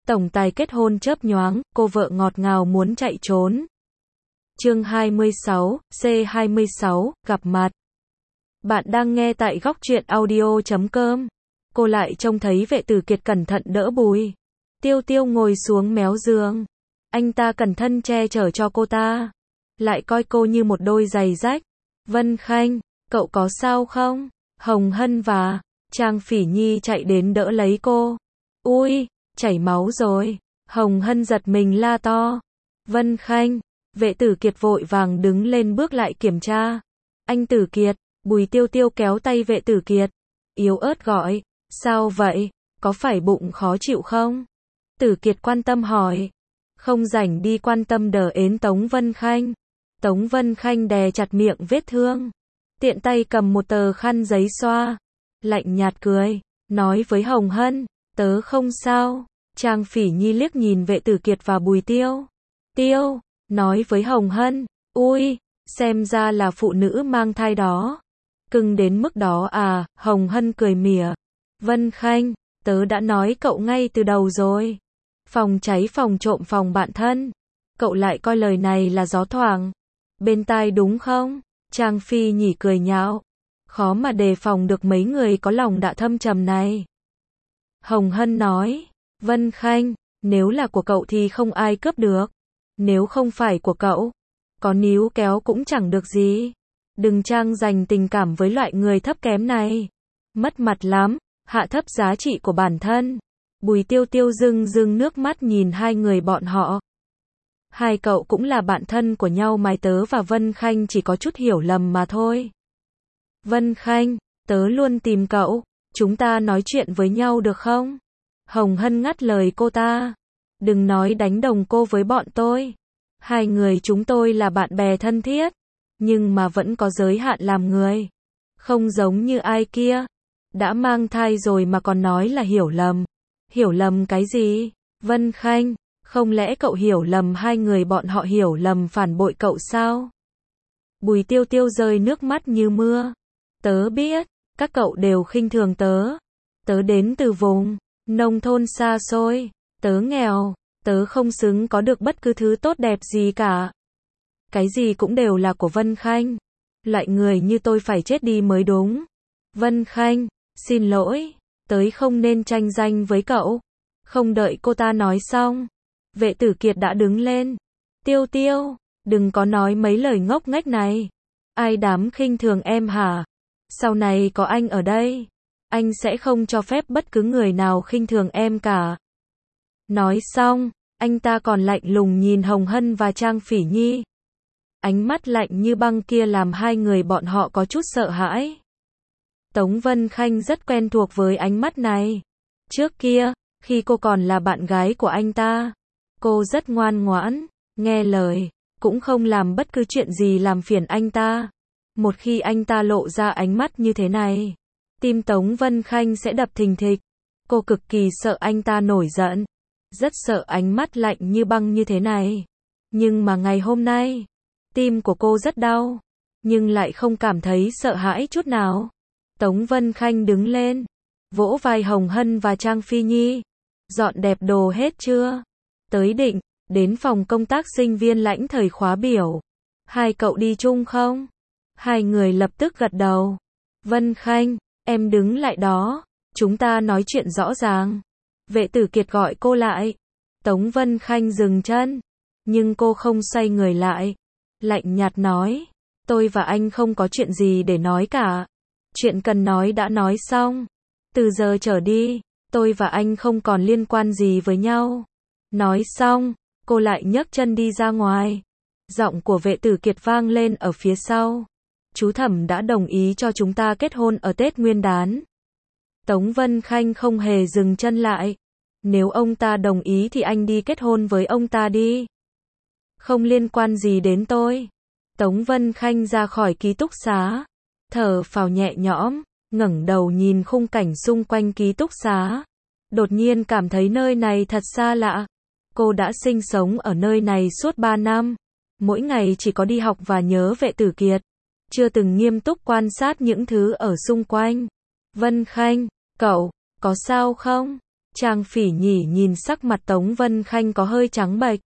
Tổng tài kết hôn chớp nhoáng, cô vợ ngọt ngào muốn chạy trốn. Chương 26, C26, gặp mặt. Bạn đang nghe tại góc truyện audio.com. Cô lại trông thấy Vệ Tử Kiệt cẩn thận đỡ Bùi Tiêu Tiêu ngồi xuống méo giường. Anh ta cẩn thận che chở cho cô ta. Lại coi cô như một đôi giày rách. Vân Khanh, cậu có sao không? Hồng Hân và Trang Phỉ Nhi chạy đến đỡ lấy cô. Ui, chảy máu rồi. Hồng Hân giật mình la to. Vân Khanh, Vệ Tử Kiệt vội vàng đứng lên bước lại kiểm tra. Anh Tử Kiệt, Bùi Tiêu Tiêu kéo tay Vệ Tử Kiệt. Yếu ớt gọi, sao vậy, có phải bụng khó chịu không? Tử Kiệt quan tâm hỏi. Không rảnh đi quan tâm đờ ến Tống Vân Khanh. Tống Vân Khanh đè chặt miệng vết thương. Tiện tay cầm một tờ khăn giấy xoa. Lạnh nhạt cười, nói với Hồng Hân, tớ không sao. Trang Phỉ Nhi liếc nhìn Vệ Tử Kiệt và Bùi Tiêu Tiêu, nói với Hồng Hân, ui, xem ra là phụ nữ mang thai đó. Cưng đến mức đó à, Hồng Hân cười mỉa. Vân Khanh, tớ đã nói cậu ngay từ đầu rồi. Phòng cháy phòng trộm phòng bạn thân. Cậu lại coi lời này là gió thoảng bên tai đúng không? Trang Phi Nhỉ cười nhạo. Khó mà đề phòng được mấy người có lòng dạ thâm trầm này. Hồng Hân nói, Vân Khanh, nếu là của cậu thì không ai cướp được. Nếu không phải của cậu, có níu kéo cũng chẳng được gì. Đừng trang dành tình cảm với loại người thấp kém này. Mất mặt lắm, hạ thấp giá trị của bản thân. Bùi Tiêu Tiêu rưng rưng nước mắt nhìn hai người bọn họ. Hai cậu cũng là bạn thân của nhau mà tớ và Vân Khanh chỉ có chút hiểu lầm mà thôi. Vân Khanh, tớ luôn tìm cậu, chúng ta nói chuyện với nhau được không? Hồng Hân ngắt lời cô ta. Đừng nói đánh đồng cô với bọn tôi. Hai người chúng tôi là bạn bè thân thiết, nhưng mà vẫn có giới hạn làm người. Không giống như ai kia. Đã mang thai rồi mà còn nói là hiểu lầm. Hiểu lầm cái gì? Vân Khanh, không lẽ cậu hiểu lầm hai người bọn họ hiểu lầm phản bội cậu sao? Bùi Tiêu Tiêu rơi nước mắt như mưa. Tớ biết, các cậu đều khinh thường tớ. Tớ đến từ vùng nông thôn xa xôi. Tớ nghèo. Tớ không xứng có được bất cứ thứ tốt đẹp gì cả. Cái gì cũng đều là của Vân Khanh. Loại người như tôi phải chết đi mới đúng. Vân Khanh, xin lỗi, tớ không nên tranh giành với cậu. Không đợi cô ta nói xong, Vệ Tử Kiệt đã đứng lên. Tiêu Tiêu, đừng có nói mấy lời ngốc nghếch này. Ai dám khinh thường em hả? Sau này có anh ở đây, anh sẽ không cho phép bất cứ người nào khinh thường em cả. Nói xong, anh ta còn lạnh lùng nhìn Hồng Hân và Trang Phỉ Nhi. Ánh mắt lạnh như băng kia làm hai người bọn họ có chút sợ hãi. Tống Vân Khanh rất quen thuộc với ánh mắt này. Trước kia, khi cô còn là bạn gái của anh ta, cô rất ngoan ngoãn, nghe lời, cũng không làm bất cứ chuyện gì làm phiền anh ta. Một khi anh ta lộ ra ánh mắt như thế này, tim Tống Vân Khanh sẽ đập thình thịch. Cô cực kỳ sợ anh ta nổi giận. Rất sợ ánh mắt lạnh như băng như thế này. Nhưng mà ngày hôm nay, tim của cô rất đau, nhưng lại không cảm thấy sợ hãi chút nào. Tống Vân Khanh đứng lên, vỗ vai Hồng Hân và Trang Phi Nhi. Dọn đẹp đồ hết chưa? Tới định, đến phòng công tác sinh viên lãnh thời khóa biểu. Hai cậu đi chung không? Hai người lập tức gật đầu. Vân Khanh, em đứng lại đó, chúng ta nói chuyện rõ ràng. Vệ Tử Kiệt gọi cô lại. Tống Vân Khanh dừng chân, nhưng cô không xoay người lại. Lạnh nhạt nói, tôi và anh không có chuyện gì để nói cả. Chuyện cần nói đã nói xong. Từ giờ trở đi, tôi và anh không còn liên quan gì với nhau. Nói xong, cô lại nhấc chân đi ra ngoài. Giọng của Vệ Tử Kiệt vang lên ở phía sau. Chú Thẩm đã đồng ý cho chúng ta kết hôn ở Tết Nguyên đán. Tống Vân Khanh không hề dừng chân lại. Nếu ông ta đồng ý thì anh đi kết hôn với ông ta đi. Không liên quan gì đến tôi. Tống Vân Khanh ra khỏi ký túc xá, thở phào nhẹ nhõm, ngẩng đầu nhìn khung cảnh xung quanh ký túc xá. Đột nhiên cảm thấy nơi này thật xa lạ. Cô đã sinh sống ở nơi này suốt 3 năm. Mỗi ngày chỉ có đi học và nhớ Vệ Tử Kiệt. Chưa từng nghiêm túc quan sát những thứ ở xung quanh. Vân Khanh, cậu, có sao không? Trang Phỉ Nhỉ nhìn sắc mặt Tống Vân Khanh có hơi trắng bệch.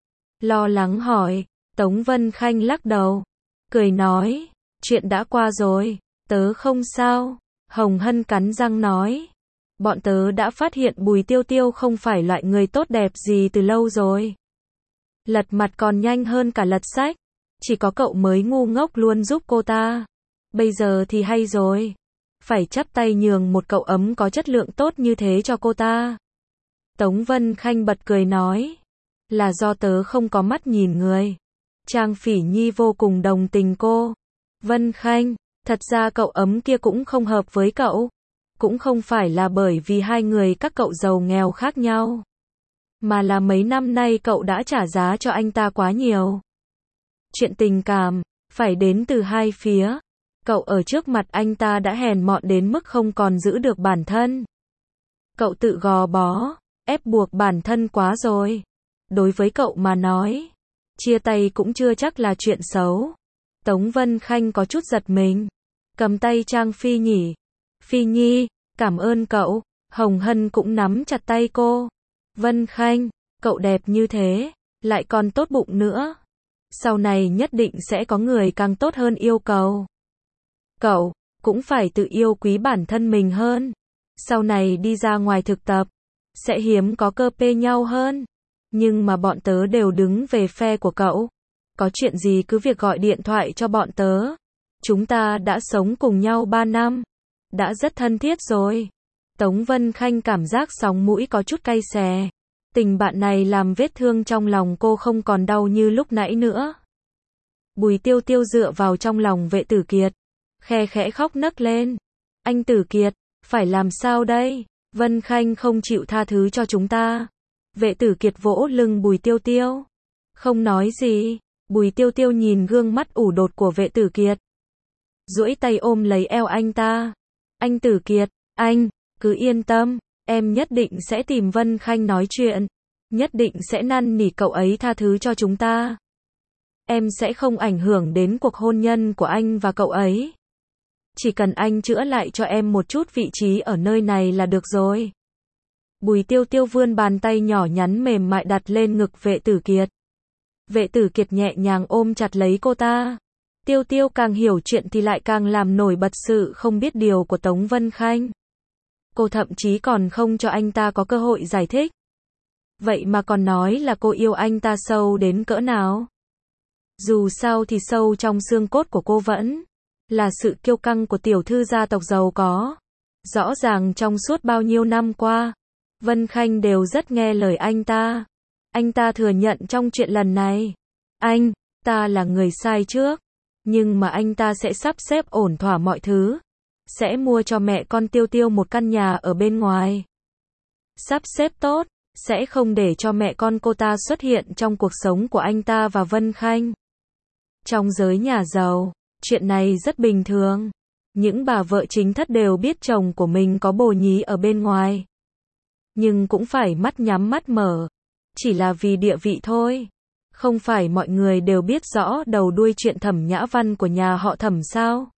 Lo lắng hỏi, Tống Vân Khanh lắc đầu, cười nói, chuyện đã qua rồi, tớ không sao. Hồng Hân cắn răng nói, bọn tớ đã phát hiện Bùi Tiêu Tiêu không phải loại người tốt đẹp gì từ lâu rồi. Lật mặt còn nhanh hơn cả lật sách, chỉ có cậu mới ngu ngốc luôn giúp cô ta. Bây giờ thì hay rồi, phải chắp tay nhường một cậu ấm có chất lượng tốt như thế cho cô ta. Tống Vân Khanh bật cười nói, là do tớ không có mắt nhìn người. Trang Phỉ Nhi vô cùng đồng tình cô. Vân Khanh, thật ra cậu ấm kia cũng không hợp với cậu. Cũng không phải là bởi vì hai người các cậu giàu nghèo khác nhau, mà là mấy năm nay cậu đã trả giá cho anh ta quá nhiều. Chuyện tình cảm, phải đến từ hai phía. Cậu ở trước mặt anh ta đã hèn mọn đến mức không còn giữ được bản thân. Cậu tự gò bó, ép buộc bản thân quá rồi. Đối với cậu mà nói, chia tay cũng chưa chắc là chuyện xấu. Tống Vân Khanh có chút giật mình, cầm tay Trang Phi Nhỉ. Phi Nhi, cảm ơn cậu. Hồng Hân cũng nắm chặt tay cô. Vân Khanh, cậu đẹp như thế, lại còn tốt bụng nữa. Sau này nhất định sẽ có người càng tốt hơn yêu cầu. Cậu cũng phải tự yêu quý bản thân mình hơn. Sau này đi ra ngoài thực tập, sẽ hiếm có cơ pê nhau hơn. Nhưng mà bọn tớ đều đứng về phe của cậu. Có chuyện gì cứ việc gọi điện thoại cho bọn tớ. Chúng ta đã sống cùng nhau 3 năm. Đã rất thân thiết rồi. Tống Vân Khanh cảm giác sóng mũi có chút cay xè. Tình bạn này làm vết thương trong lòng cô không còn đau như lúc nãy nữa. Bùi Tiêu Tiêu dựa vào trong lòng Vệ Tử Kiệt, khe khẽ khóc nấc lên. Anh Tử Kiệt, phải làm sao đây? Vân Khanh không chịu tha thứ cho chúng ta. Vệ Tử Kiệt vỗ lưng Bùi Tiêu Tiêu, không nói gì. Bùi Tiêu Tiêu nhìn gương mắt ủ đột của Vệ Tử Kiệt, duỗi tay ôm lấy eo anh ta. Anh Tử Kiệt, anh, cứ yên tâm, em nhất định sẽ tìm Vân Khanh nói chuyện, nhất định sẽ năn nỉ cậu ấy tha thứ cho chúng ta. Em sẽ không ảnh hưởng đến cuộc hôn nhân của anh và cậu ấy. Chỉ cần anh chữa lại cho em một chút vị trí ở nơi này là được rồi. Bùi Tiêu Tiêu vươn bàn tay nhỏ nhắn mềm mại đặt lên ngực Vệ Tử Kiệt. Vệ Tử Kiệt nhẹ nhàng ôm chặt lấy cô ta. Tiêu Tiêu càng hiểu chuyện thì lại càng làm nổi bật sự không biết điều của Tống Vân Khanh. Cô thậm chí còn không cho anh ta có cơ hội giải thích. Vậy mà còn nói là cô yêu anh ta sâu đến cỡ nào. Dù sao thì sâu trong xương cốt của cô vẫn là sự kiêu căng của tiểu thư gia tộc giàu có. Rõ ràng trong suốt bao nhiêu năm qua, Vân Khanh đều rất nghe lời anh ta. Anh ta thừa nhận trong chuyện lần này, anh ta là người sai trước. Nhưng mà anh ta sẽ sắp xếp ổn thỏa mọi thứ. Sẽ mua cho mẹ con Tiêu Tiêu một căn nhà ở bên ngoài. Sắp xếp tốt, sẽ không để cho mẹ con cô ta xuất hiện trong cuộc sống của anh ta và Vân Khanh. Trong giới nhà giàu, chuyện này rất bình thường. Những bà vợ chính thất đều biết chồng của mình có bồ nhí ở bên ngoài. Nhưng cũng phải mắt nhắm mắt mở. Chỉ là vì địa vị thôi. Không phải mọi người đều biết rõ đầu đuôi chuyện Thẩm Nhã Văn của nhà họ Thẩm sao?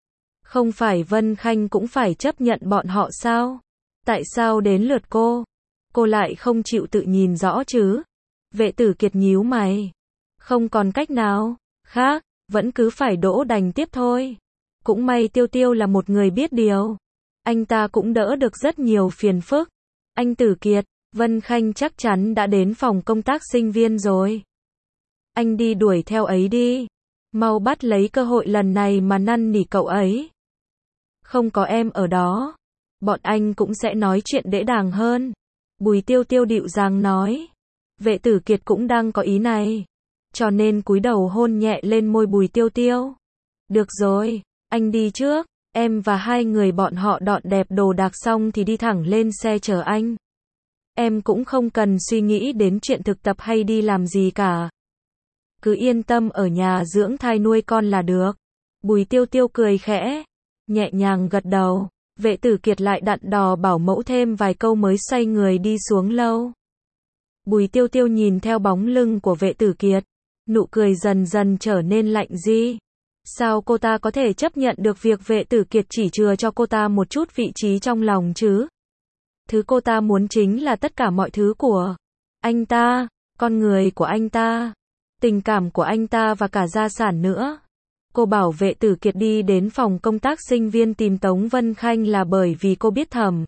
Không phải Vân Khanh cũng phải chấp nhận bọn họ sao? Tại sao đến lượt cô? Cô lại không chịu tự nhìn rõ chứ? Vệ Tử Kiệt nhíu mày. Không còn cách nào khác, vẫn cứ phải đỗ đành tiếp thôi. Cũng may Tiêu Tiêu là một người biết điều. Anh ta cũng đỡ được rất nhiều phiền phức. Anh Tử Kiệt, Vân Khanh chắc chắn đã đến phòng công tác sinh viên rồi. Anh đi đuổi theo ấy đi. Mau bắt lấy cơ hội lần này mà năn nỉ cậu ấy. Không có em ở đó, bọn anh cũng sẽ nói chuyện đễ đàng hơn. Bùi Tiêu Tiêu dịu dàng nói. Vệ Tử Kiệt cũng đang có ý này, cho nên cúi đầu hôn nhẹ lên môi Bùi Tiêu Tiêu. Được rồi, anh đi trước. Em và hai người bọn họ dọn dẹp đồ đạc xong thì đi thẳng lên xe chở anh. Em cũng không cần suy nghĩ đến chuyện thực tập hay đi làm gì cả. Cứ yên tâm ở nhà dưỡng thai nuôi con là được. Bùi Tiêu Tiêu cười khẽ, nhẹ nhàng gật đầu. Vệ Tử Kiệt lại dặn dò bảo mẫu thêm vài câu mới xoay người đi xuống lâu. Bùi Tiêu Tiêu nhìn theo bóng lưng của Vệ Tử Kiệt, nụ cười dần dần trở nên lạnh đi. Sao cô ta có thể chấp nhận được việc Vệ Tử Kiệt chỉ chừa cho cô ta một chút vị trí trong lòng chứ? Thứ cô ta muốn chính là tất cả mọi thứ của anh ta, con người của anh ta, tình cảm của anh ta và cả gia sản nữa. Cô bảo Vệ Tử Kiệt đi đến phòng công tác sinh viên tìm Tống Vân Khanh là bởi vì cô biết Thẩm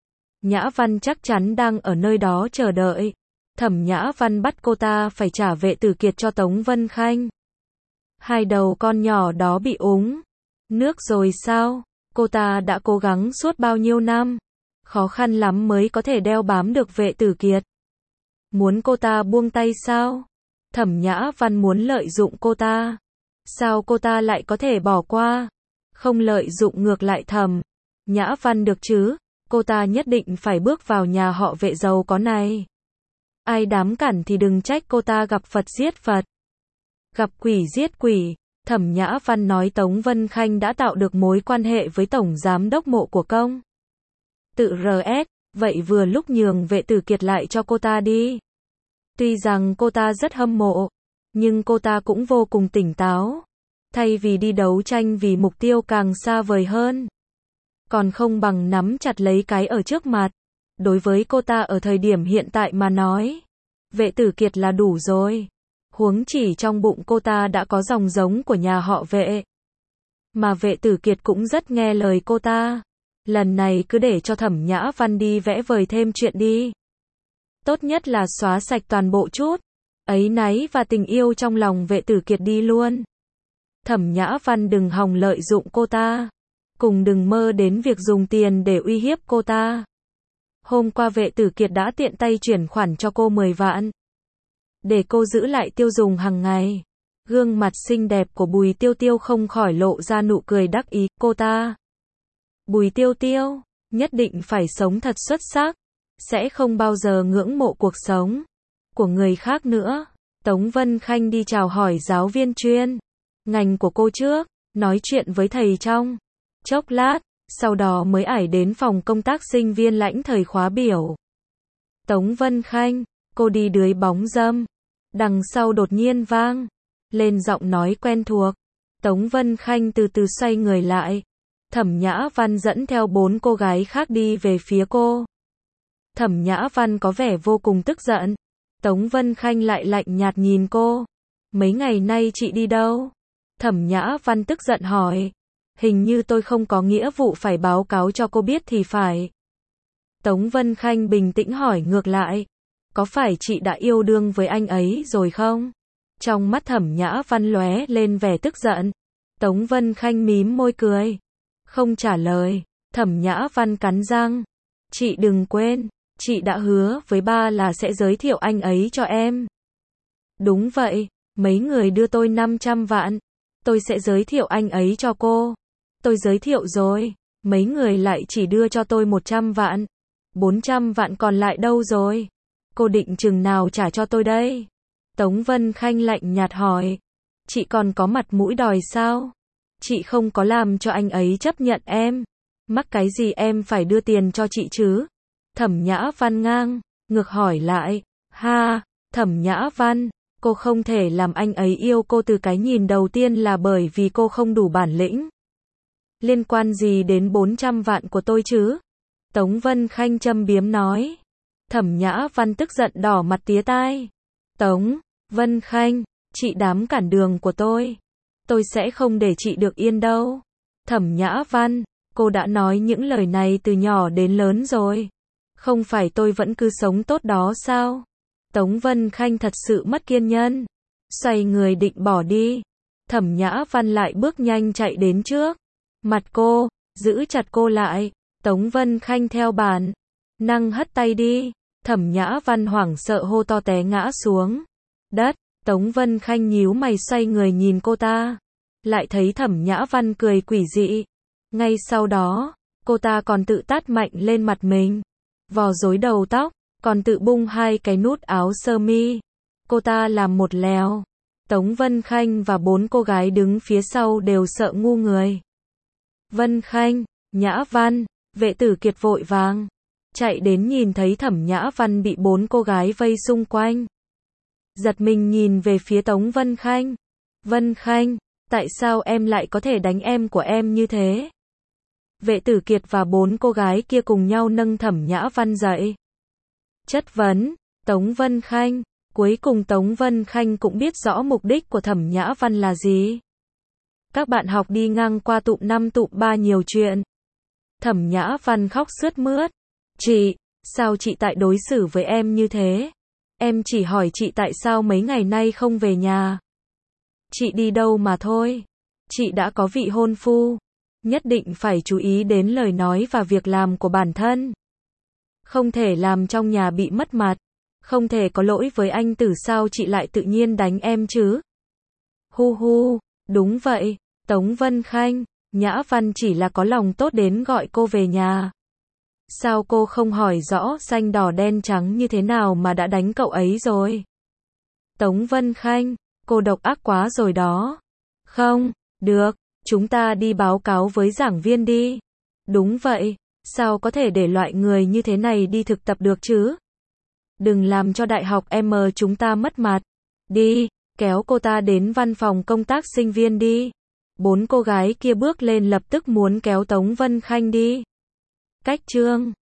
Nhã Văn chắc chắn đang ở nơi đó chờ đợi. Thẩm Nhã Văn bắt cô ta phải trả Vệ Tử Kiệt cho Tống Vân Khanh. Hai đầu con nhỏ đó bị úng nước rồi sao? Cô ta đã cố gắng suốt bao nhiêu năm, khó khăn lắm mới có thể đeo bám được Vệ Tử Kiệt. Muốn cô ta buông tay sao? Thẩm Nhã Văn muốn lợi dụng cô ta. Sao cô ta lại có thể bỏ qua? Không lợi dụng ngược lại Thẩm Nhã Văn được chứ? Cô ta nhất định phải bước vào nhà họ Vệ giàu có này. Ai dám cản thì đừng trách cô ta gặp Phật giết Phật, gặp quỷ giết quỷ. Thẩm Nhã Văn nói Tống Vân Khanh đã tạo được mối quan hệ với Tổng Giám đốc Mộ của Công Tự RS, vậy vừa lúc nhường Vệ Tử Kiệt lại cho cô ta đi. Tuy rằng cô ta rất hâm mộ, nhưng cô ta cũng vô cùng tỉnh táo. Thay vì đi đấu tranh vì mục tiêu càng xa vời hơn, còn không bằng nắm chặt lấy cái ở trước mặt. Đối với cô ta ở thời điểm hiện tại mà nói, Vệ Tử Kiệt là đủ rồi. Huống chỉ trong bụng cô ta đã có dòng giống của nhà họ Vệ. Mà Vệ Tử Kiệt cũng rất nghe lời cô ta. Lần này cứ để cho Thẩm Nhã Văn đi vẽ vời thêm chuyện đi. Tốt nhất là xóa sạch toàn bộ chút áy náy và tình yêu trong lòng Vệ Tử Kiệt đi luôn. Thẩm Nhã Văn đừng hòng lợi dụng cô ta. Cùng đừng mơ đến việc dùng tiền để uy hiếp cô ta. Hôm qua Vệ Tử Kiệt đã tiện tay chuyển khoản cho cô 10 vạn. Để cô giữ lại tiêu dùng hàng ngày. Gương mặt xinh đẹp của Bùi Tiêu Tiêu không khỏi lộ ra nụ cười đắc ý. Cô ta, Bùi Tiêu Tiêu, nhất định phải sống thật xuất sắc. Sẽ không bao giờ ngưỡng mộ cuộc sống của người khác nữa. Tống Vân Khanh đi chào hỏi giáo viên chuyên ngành của cô trước. Nói chuyện với thầy trong chốc lát. Sau đó mới ải đến phòng công tác sinh viên lãnh thời khóa biểu. Tống Vân Khanh, cô đi dưới bóng râm. Đằng sau đột nhiên vang lên giọng nói quen thuộc. Tống Vân Khanh từ từ xoay người lại. Thẩm Nhã Văn dẫn theo 4 cô gái khác đi về phía cô. Thẩm Nhã Văn có vẻ vô cùng tức giận. Tống Vân Khanh lại lạnh nhạt nhìn cô. Mấy ngày nay chị đi đâu? Thẩm Nhã Văn tức giận hỏi. Hình như tôi không có nghĩa vụ phải báo cáo cho cô biết thì phải. Tống Vân Khanh bình tĩnh hỏi ngược lại. Có phải chị đã yêu đương với anh ấy rồi không? Trong mắt Thẩm Nhã Văn lóe lên vẻ tức giận. Tống Vân Khanh mím môi cười. Không trả lời. Thẩm Nhã Văn cắn răng. Chị đừng quên, chị đã hứa với ba là sẽ giới thiệu anh ấy cho em. Đúng vậy, mấy người đưa tôi 500 vạn. Tôi sẽ giới thiệu anh ấy cho cô. Tôi giới thiệu rồi, mấy người lại chỉ đưa cho tôi 100 vạn. 400 vạn còn lại đâu rồi? Cô định chừng nào trả cho tôi đây? Tống Vân Khanh lạnh nhạt hỏi. Chị còn có mặt mũi đòi sao? Chị không có làm cho anh ấy chấp nhận em. Mắc cái gì em phải đưa tiền cho chị chứ? Thẩm Nhã Văn ngang ngược hỏi lại. Ha, Thẩm Nhã Văn, cô không thể làm anh ấy yêu cô từ cái nhìn đầu tiên là bởi vì cô không đủ bản lĩnh. Liên quan gì đến 400 vạn của tôi chứ? Tống Vân Khanh châm biếm nói. Thẩm Nhã Văn tức giận đỏ mặt tía tai. Tống Vân Khanh, chị dám cản đường của tôi sẽ không để chị được yên đâu. Thẩm Nhã Văn, cô đã nói những lời này từ nhỏ đến lớn rồi. Không phải tôi vẫn cứ sống tốt đó sao? Tống Vân Khanh thật sự mất kiên nhẫn. Xoay người định bỏ đi. Thẩm Nhã Văn lại bước nhanh chạy đến trước mặt cô, giữ chặt cô lại. Tống Vân Khanh theo bản năng hất tay đi. Thẩm Nhã Văn hoảng sợ hô to té ngã xuống đất. Tống Vân Khanh nhíu mày xoay người nhìn cô ta. Lại thấy Thẩm Nhã Văn cười quỷ dị. Ngay sau đó, cô ta còn tự tát mạnh lên mặt mình. Vò rối đầu tóc, còn tự bung 2 cái nút áo sơ mi. Cô ta làm một lèo. Tống Vân Khanh và 4 cô gái đứng phía sau đều sợ ngu người. Vân Khanh, Nhã Văn, Vệ Tử Kiệt vội vàng chạy đến nhìn thấy Thẩm Nhã Văn bị 4 cô gái vây xung quanh. Giật mình nhìn về phía Tống Vân Khanh. Vân Khanh, tại sao em lại có thể đánh em của em như thế? Vệ Tử Kiệt và 4 cô gái kia cùng nhau nâng Thẩm Nhã Văn dậy. Chất vấn, Tống Vân Khanh. Cuối cùng Tống Vân Khanh cũng biết rõ mục đích của Thẩm Nhã Văn là gì. Các bạn học đi ngang qua tụm 5 tụm 3 nhiều chuyện. Thẩm Nhã Văn khóc sướt mướt. Chị, sao chị tại đối xử với em như thế? Em chỉ hỏi chị tại sao mấy ngày nay không về nhà. Chị đi đâu mà thôi. Chị đã có vị hôn phu. Nhất định phải chú ý đến lời nói và việc làm của bản thân. Không thể làm trong nhà bị mất mặt. Không thể có lỗi với anh Tử, sao chị lại tự nhiên đánh em chứ? Hu hu, đúng vậy, Tống Vân Khanh, Nhã Văn chỉ là có lòng tốt đến gọi cô về nhà. Sao cô không hỏi rõ xanh đỏ đen trắng như thế nào mà đã đánh cậu ấy rồi? Tống Vân Khanh, cô độc ác quá rồi đó. Không, được, chúng ta đi báo cáo với giảng viên đi. Đúng vậy, sao có thể để loại người như thế này đi thực tập được chứ? Đừng làm cho đại học M chúng ta mất mặt. Đi, kéo cô ta đến văn phòng công tác sinh viên đi. 4 cô gái kia bước lên lập tức muốn kéo Tống Vân Khanh đi. Cách chương